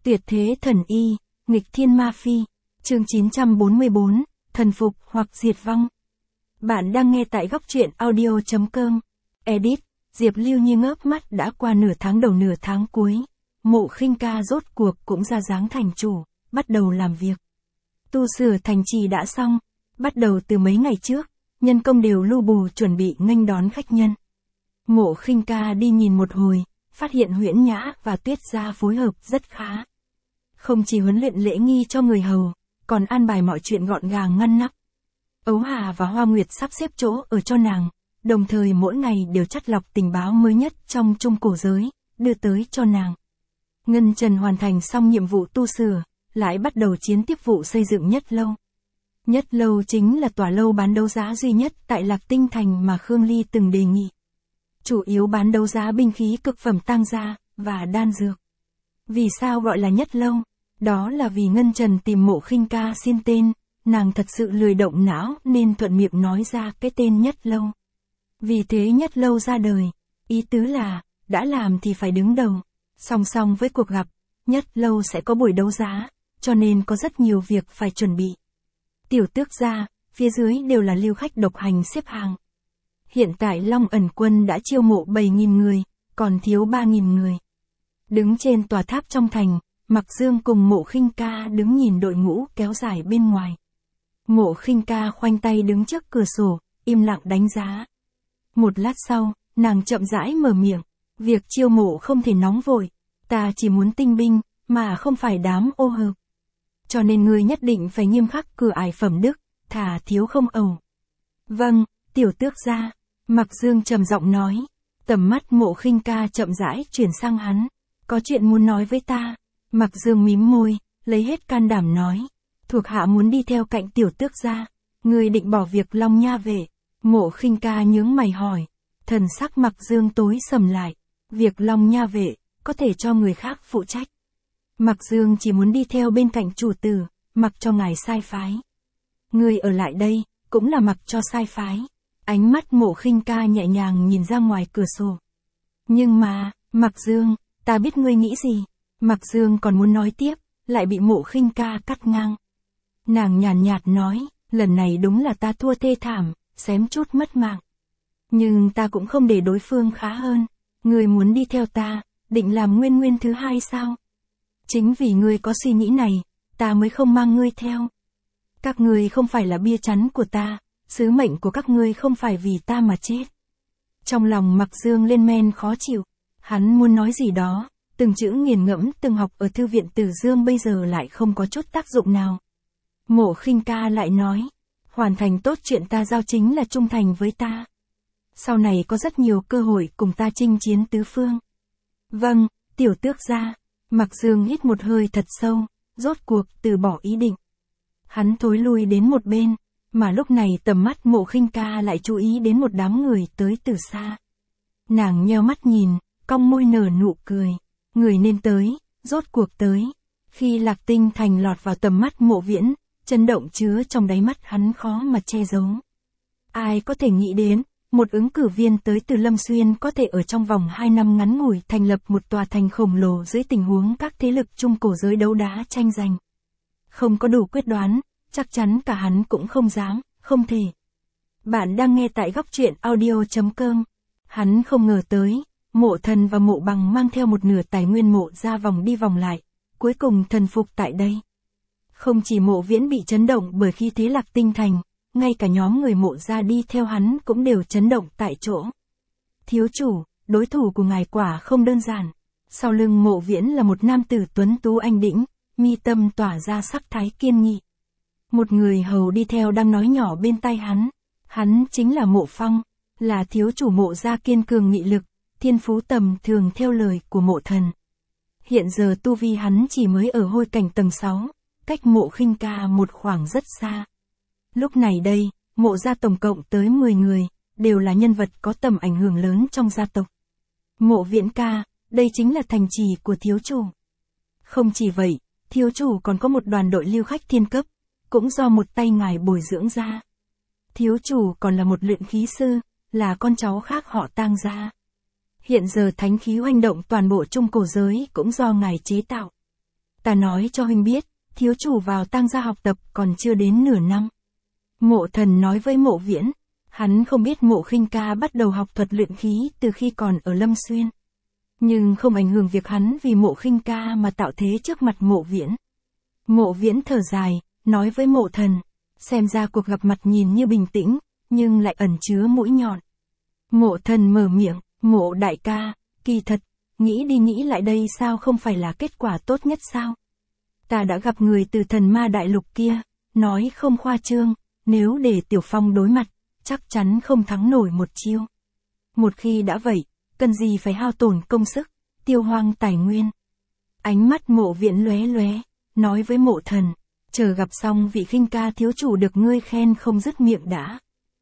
Tuyệt thế thần y, nghịch thiên ma phi. Chương 944, thần phục hoặc diệt vong. Bạn đang nghe tại góc truyện audio.com. Edit, Diệp Lưu như ngớp mắt đã qua nửa tháng đầu nửa tháng cuối. Mộ Khinh Ca rốt cuộc cũng ra dáng thành chủ, bắt đầu làm việc. Tu sửa thành trì đã xong, bắt đầu từ mấy ngày trước, nhân công đều lu bù chuẩn bị nghênh đón khách nhân. Mộ Khinh Ca đi nhìn một hồi, phát hiện Huyễn Nhã và Tuyết Gia phối hợp rất khá. Không chỉ huấn luyện lễ nghi cho người hầu, còn an bài mọi chuyện gọn gàng ngăn nắp. Ấu Hà và Hoa Nguyệt sắp xếp chỗ ở cho nàng, đồng thời mỗi ngày đều chắt lọc tình báo mới nhất trong trung cổ giới, đưa tới cho nàng. Ngân Trần hoàn thành xong nhiệm vụ tu sửa, lại bắt đầu chiến tiếp vụ xây dựng Nhất Lâu. Nhất Lâu chính là tòa lâu bán đấu giá duy nhất tại Lạc Tinh Thành mà Khương Ly từng đề nghị. Chủ yếu bán đấu giá binh khí cực phẩm tang gia và đan dược. Vì sao gọi là Nhất Lâu? Đó là vì Ngân Trần tìm Mộ Khinh Ca xin tên, nàng thật sự lười động não nên thuận miệng nói ra cái tên Nhất Lâu. Vì thế Nhất Lâu ra đời, ý tứ là, đã làm thì phải đứng đầu. Song song với cuộc gặp, Nhất Lâu sẽ có buổi đấu giá, cho nên có rất nhiều việc phải chuẩn bị. Tiểu Tước gia, phía dưới đều là lưu khách độc hành xếp hàng. Hiện tại Long Ẩn Quân đã chiêu mộ 7.000 người, còn thiếu 3.000 người. Đứng trên tòa tháp trong thành, Mặc Dương cùng Mộ Khinh Ca đứng nhìn đội ngũ kéo dài bên ngoài. Mộ Khinh Ca khoanh tay đứng trước cửa sổ, im lặng đánh giá. Một lát sau, nàng chậm rãi mở miệng, việc chiêu mộ không thể nóng vội, ta chỉ muốn tinh binh, mà không phải đám ô hợp. Cho nên ngươi nhất định phải nghiêm khắc cửa ải phẩm đức, thả thiếu không ẩu. Vâng, Tiểu Tước gia, Mặc Dương trầm giọng nói. Tầm mắt Mộ Khinh Ca chậm rãi chuyển sang hắn. Có chuyện muốn nói với ta. Mặc Dương mím môi, lấy hết can đảm nói. Thuộc hạ muốn đi theo cạnh Tiểu Tước gia. Ngươi định bỏ việc Long Nha Vệ. Mộ Khinh Ca nhướng mày hỏi. Thần sắc Mặc Dương tối sầm lại. Việc Long Nha Vệ, có thể cho người khác phụ trách. Mặc Dương chỉ muốn đi theo bên cạnh chủ tử, mặc cho ngài sai phái. Ngươi ở lại đây, cũng là mặc cho sai phái. Ánh mắt Mộ Khinh Ca nhẹ nhàng nhìn ra ngoài cửa sổ. Nhưng mà, Mặc Dương, ta biết ngươi nghĩ gì. Mặc Dương còn muốn nói tiếp, lại bị Mộ Khinh Ca cắt ngang. Nàng nhàn nhạt nói, lần này đúng là ta thua thê thảm, xém chút mất mạng. Nhưng ta cũng không để đối phương khá hơn. Ngươi muốn đi theo ta, định làm nguyên thứ hai sao? Chính vì ngươi có suy nghĩ này, ta mới không mang ngươi theo. Các ngươi không phải là bia chắn của ta, sứ mệnh của các ngươi không phải vì ta mà chết. Trong lòng Mặc Dương lên men khó chịu, hắn muốn nói gì đó, từng chữ nghiền ngẫm từng học ở thư viện Tử Dương bây giờ lại không có chút tác dụng nào. Mộ Khinh Ca lại nói, hoàn thành tốt chuyện ta giao chính là trung thành với ta. Sau này có rất nhiều cơ hội cùng ta chinh chiến tứ phương. Vâng, Tiểu Tước gia. Mặc Dương hít một hơi thật sâu, rốt cuộc từ bỏ ý định. Hắn thối lui đến một bên, mà lúc này tầm mắt Mộ Khinh Ca lại chú ý đến một đám người tới từ xa. Nàng nheo mắt nhìn, cong môi nở nụ cười. Người nên tới, rốt cuộc tới. Khi Lạc Tinh Thành lọt vào tầm mắt Mộ Viễn, chấn động chứa trong đáy mắt hắn khó mà che giấu. Ai có thể nghĩ đến, một ứng cử viên tới từ Lâm Xuyên có thể ở trong vòng 2 năm ngắn ngủi thành lập một tòa thành khổng lồ dưới tình huống các thế lực trung cổ giới đấu đá tranh giành. Không có đủ quyết đoán, chắc chắn cả hắn cũng không dám, không thể. Bạn đang nghe tại góc truyện audio.com. Hắn không ngờ tới, Mộ Thần và Mộ Bằng mang theo một nửa tài nguyên mộ ra vòng đi vòng lại, cuối cùng thần phục tại đây. Không chỉ Mộ Viễn bị chấn động bởi khi thế Lạc Tinh Thành, ngay cả nhóm người Mộ gia đi theo hắn cũng đều chấn động tại chỗ. Thiếu chủ, đối thủ của ngài quả không đơn giản. Sau lưng Mộ Viễn là một nam tử tuấn tú anh đĩnh, mi tâm tỏa ra sắc thái kiên nghị. Một người hầu đi theo đang nói nhỏ bên tai hắn. Hắn chính là Mộ Phong, là thiếu chủ Mộ gia kiên cường nghị lực, thiên phú tầm thường theo lời của Mộ Thần. Hiện giờ tu vi hắn chỉ mới ở hôi cảnh tầng 6, cách Mộ Khinh Ca một khoảng rất xa. Lúc này đây, Mộ gia tổng cộng tới 10 người, đều là nhân vật có tầm ảnh hưởng lớn trong gia tộc. Mộ Viễn ca, đây chính là thành trì của thiếu chủ. Không chỉ vậy, thiếu chủ còn có một đoàn đội lưu khách thiên cấp, cũng do một tay ngài bồi dưỡng ra. Thiếu chủ còn là một luyện khí sư, là con cháu khác họ Tang gia. Hiện giờ thánh khí hoành động toàn bộ trung cổ giới cũng do ngài chế tạo. Ta nói cho huynh biết, thiếu chủ vào tang gia học tập còn chưa đến nửa năm. Mộ Thần nói với Mộ Viễn, hắn không biết Mộ Khinh Ca bắt đầu học thuật luyện khí từ khi còn ở Lâm Xuyên. Nhưng không ảnh hưởng việc hắn vì Mộ Khinh Ca mà tạo thế trước mặt Mộ Viễn. Mộ Viễn thở dài, nói với Mộ Thần, xem ra cuộc gặp mặt nhìn như bình tĩnh, nhưng lại ẩn chứa mũi nhọn. Mộ Thần mở miệng, Mộ đại ca, kỳ thật, nghĩ đi nghĩ lại đây sao không phải là kết quả tốt nhất sao? Ta đã gặp người từ Thần Ma Đại Lục kia, nói không khoa trương, nếu để Tiểu Phong đối mặt, chắc chắn không thắng nổi một chiêu. Một khi đã vậy, cần gì phải hao tổn công sức, tiêu hoang tài nguyên. Ánh mắt Mộ Viễn lóe lóe, nói với Mộ Thần, chờ gặp xong vị Khinh Ca thiếu chủ được ngươi khen không dứt miệng đã.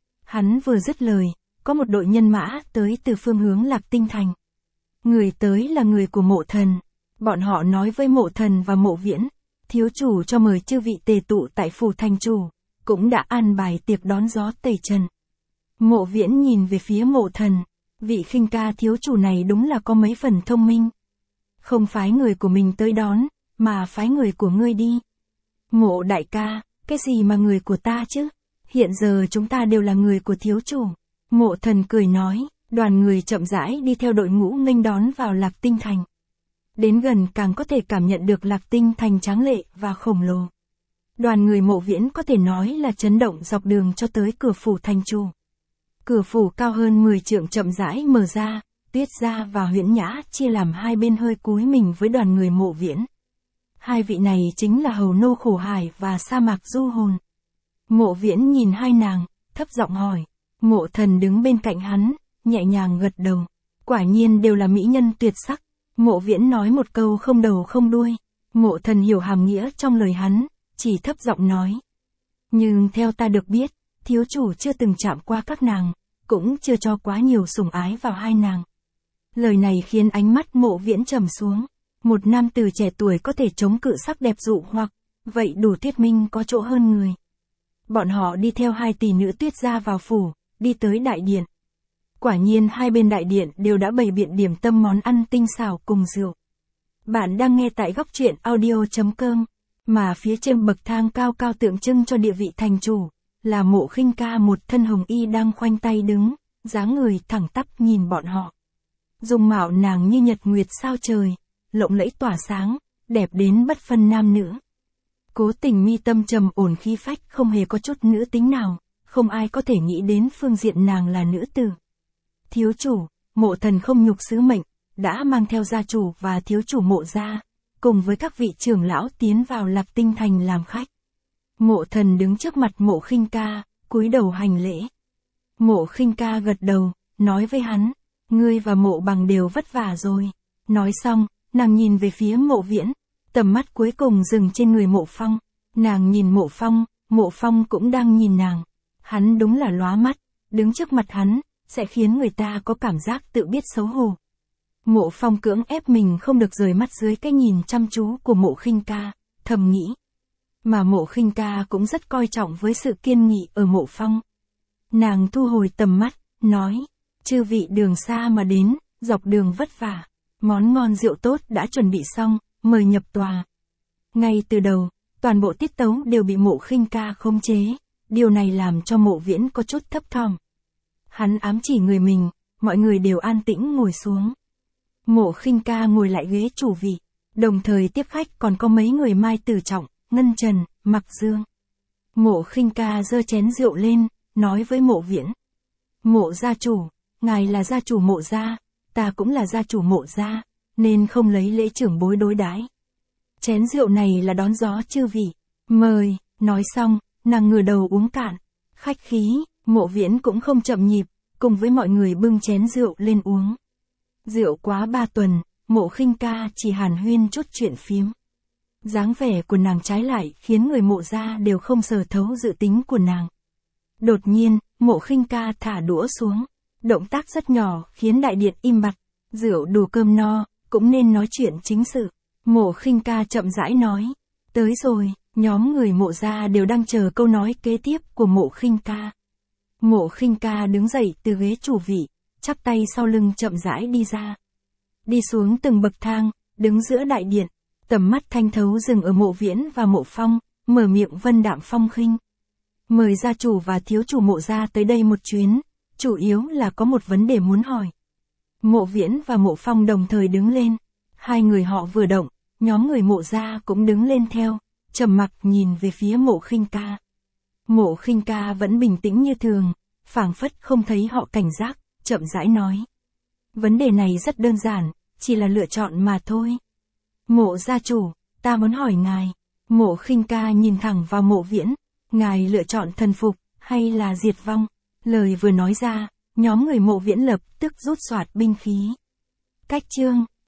Hắn vừa dứt lời, có một đội nhân mã tới từ phương hướng Lạc Tinh Thành. Người tới là người của Mộ Thần. Bọn họ nói với Mộ Thần và Mộ Viễn, thiếu chủ cho mời chư vị tề tụ tại phủ thành chủ, cũng đã an bài tiệc đón gió tẩy trần. Mộ Viễn nhìn về phía Mộ Thần, vị Khinh Ca thiếu chủ này đúng là có mấy phần thông minh. Không phái người của mình tới đón, mà phái người của ngươi đi. Mộ đại ca, cái gì mà người của ta chứ? Hiện giờ chúng ta đều là người của thiếu chủ. Mộ Thần cười nói, đoàn người chậm rãi đi theo đội ngũ nghênh đón vào Lạc Tinh Thành. Đến gần càng có thể cảm nhận được Lạc Tinh Thành tráng lệ và khổng lồ. Đoàn người Mộ Viễn có thể nói là chấn động dọc đường cho tới cửa phủ thành chủ. Cửa phủ cao hơn 10 trượng chậm rãi mở ra, Tuyết Gia và Huyễn Nhã chia làm hai bên hơi cúi mình với đoàn người Mộ Viễn. Hai vị này chính là hầu nô Khổ Hải và Sa Mạc Du Hồn. Mộ Viễn nhìn hai nàng, thấp giọng hỏi. Mộ Thần đứng bên cạnh hắn, nhẹ nhàng gật đầu. Quả nhiên đều là mỹ nhân tuyệt sắc. Mộ Viễn nói một câu không đầu không đuôi. Mộ Thần hiểu hàm nghĩa trong lời hắn, chỉ thấp giọng nói. Nhưng theo ta được biết, thiếu chủ chưa từng chạm qua các nàng, cũng chưa cho quá nhiều sủng ái vào hai nàng. Lời này khiến ánh mắt Mộ Viễn trầm xuống. Một nam tử trẻ tuổi có thể chống cự sắc đẹp dụ hoặc, vậy đủ thuyết minh có chỗ hơn người. Bọn họ đi theo hai tỷ nữ Tuyết Gia vào phủ, đi tới đại điện. Quả nhiên hai bên đại điện đều đã bày biện điểm tâm món ăn tinh xảo cùng rượu. Bạn đang nghe tại góc truyện audio.com, mà phía trên bậc thang cao cao tượng trưng cho địa vị thành chủ, là Mộ Khinh Ca một thân hồng y đang khoanh tay đứng, dáng người thẳng tắp nhìn bọn họ. Dung mạo nàng như nhật nguyệt sao trời, lộng lẫy tỏa sáng, đẹp đến bất phân nam nữ. Cố Tình mi tâm trầm ổn khí phách không hề có chút nữ tính nào, không ai có thể nghĩ đến phương diện nàng là nữ tử. Thiếu chủ, Mộ Thần không nhục sứ mệnh, đã mang theo gia chủ và thiếu chủ Mộ gia, cùng với các vị trưởng lão tiến vào Lạc Tinh Thành làm khách. Mộ Thần đứng trước mặt Mộ Khinh Ca, cúi đầu hành lễ. Mộ Khinh Ca gật đầu, nói với hắn, ngươi và Mộ Bằng đều vất vả rồi. Nói xong, nàng nhìn về phía Mộ Viễn, tầm mắt cuối cùng dừng trên người Mộ Phong. Nàng nhìn Mộ Phong cũng đang nhìn nàng. Hắn đúng là lóa mắt, đứng trước mặt hắn, sẽ khiến người ta có cảm giác tự biết xấu hổ. Mộ Phong cưỡng ép mình không được rời mắt dưới cái nhìn chăm chú của Mộ Khinh Ca, thầm nghĩ. Mà Mộ Khinh Ca cũng rất coi trọng với sự kiên nghị ở Mộ Phong. Nàng thu hồi tầm mắt, nói, chư vị đường xa mà đến, dọc đường vất vả, món ngon rượu tốt đã chuẩn bị xong, mời nhập tòa. Ngay từ đầu, toàn bộ tiết tấu đều bị Mộ Khinh Ca khống chế, điều này làm cho Mộ Viễn có chút thấp thỏm. Hắn ám chỉ người mình, mọi người đều an tĩnh ngồi xuống. Mộ Khinh Ca ngồi lại ghế chủ vị, đồng thời tiếp khách còn có mấy người Mai Tử Trọng, Ngân Trần, Mặc Dương. Mộ Khinh Ca giơ chén rượu lên, nói với Mộ Viễn. Mộ gia chủ, ngài là gia chủ Mộ gia, ta cũng là gia chủ Mộ gia, nên không lấy lễ trưởng bối đối đãi. Chén rượu này là đón gió chư vị, mời. Nói xong, nàng ngửa đầu uống cạn. Khách khí, Mộ Viễn cũng không chậm nhịp, cùng với mọi người bưng chén rượu lên uống. Rượu quá 3 tuần, Mộ Khinh Ca chỉ hàn huyên chút chuyện phiếm. Dáng vẻ của nàng trái lại khiến người Mộ gia đều không sờ thấu dự tính của nàng. Đột nhiên, Mộ Khinh Ca thả đũa xuống. Động tác rất nhỏ khiến đại điện im bặt. Rượu đủ cơm no, cũng nên nói chuyện chính sự. Mộ Khinh Ca chậm rãi nói. Tới rồi, nhóm người Mộ gia đều đang chờ câu nói kế tiếp của Mộ Khinh Ca. Mộ Khinh Ca đứng dậy từ ghế chủ vị, chắp tay sau lưng chậm rãi đi ra. Đi xuống từng bậc thang, đứng giữa đại điện. Tầm mắt thanh thấu dừng ở Mộ Viễn và Mộ Phong, mở miệng vân đạm phong khinh. Mời gia chủ và thiếu chủ Mộ gia tới đây một chuyến, chủ yếu là có một vấn đề muốn hỏi. Mộ Viễn và Mộ Phong đồng thời đứng lên. Hai người họ vừa động, nhóm người Mộ gia cũng đứng lên theo, trầm mặc nhìn về phía Mộ Khinh Ca. Mộ Khinh Ca vẫn bình tĩnh như thường, phảng phất không thấy họ cảnh giác, chậm rãi nói. Vấn đề này rất đơn giản, chỉ là lựa chọn mà thôi. Mộ gia chủ, ta muốn hỏi ngài. Mộ Khinh Ca nhìn thẳng vào Mộ Viễn. Ngài lựa chọn thần phục, hay là diệt vong? Lời vừa nói ra, nhóm người Mộ Viễn lập tức rút soạt binh khí. Cách chương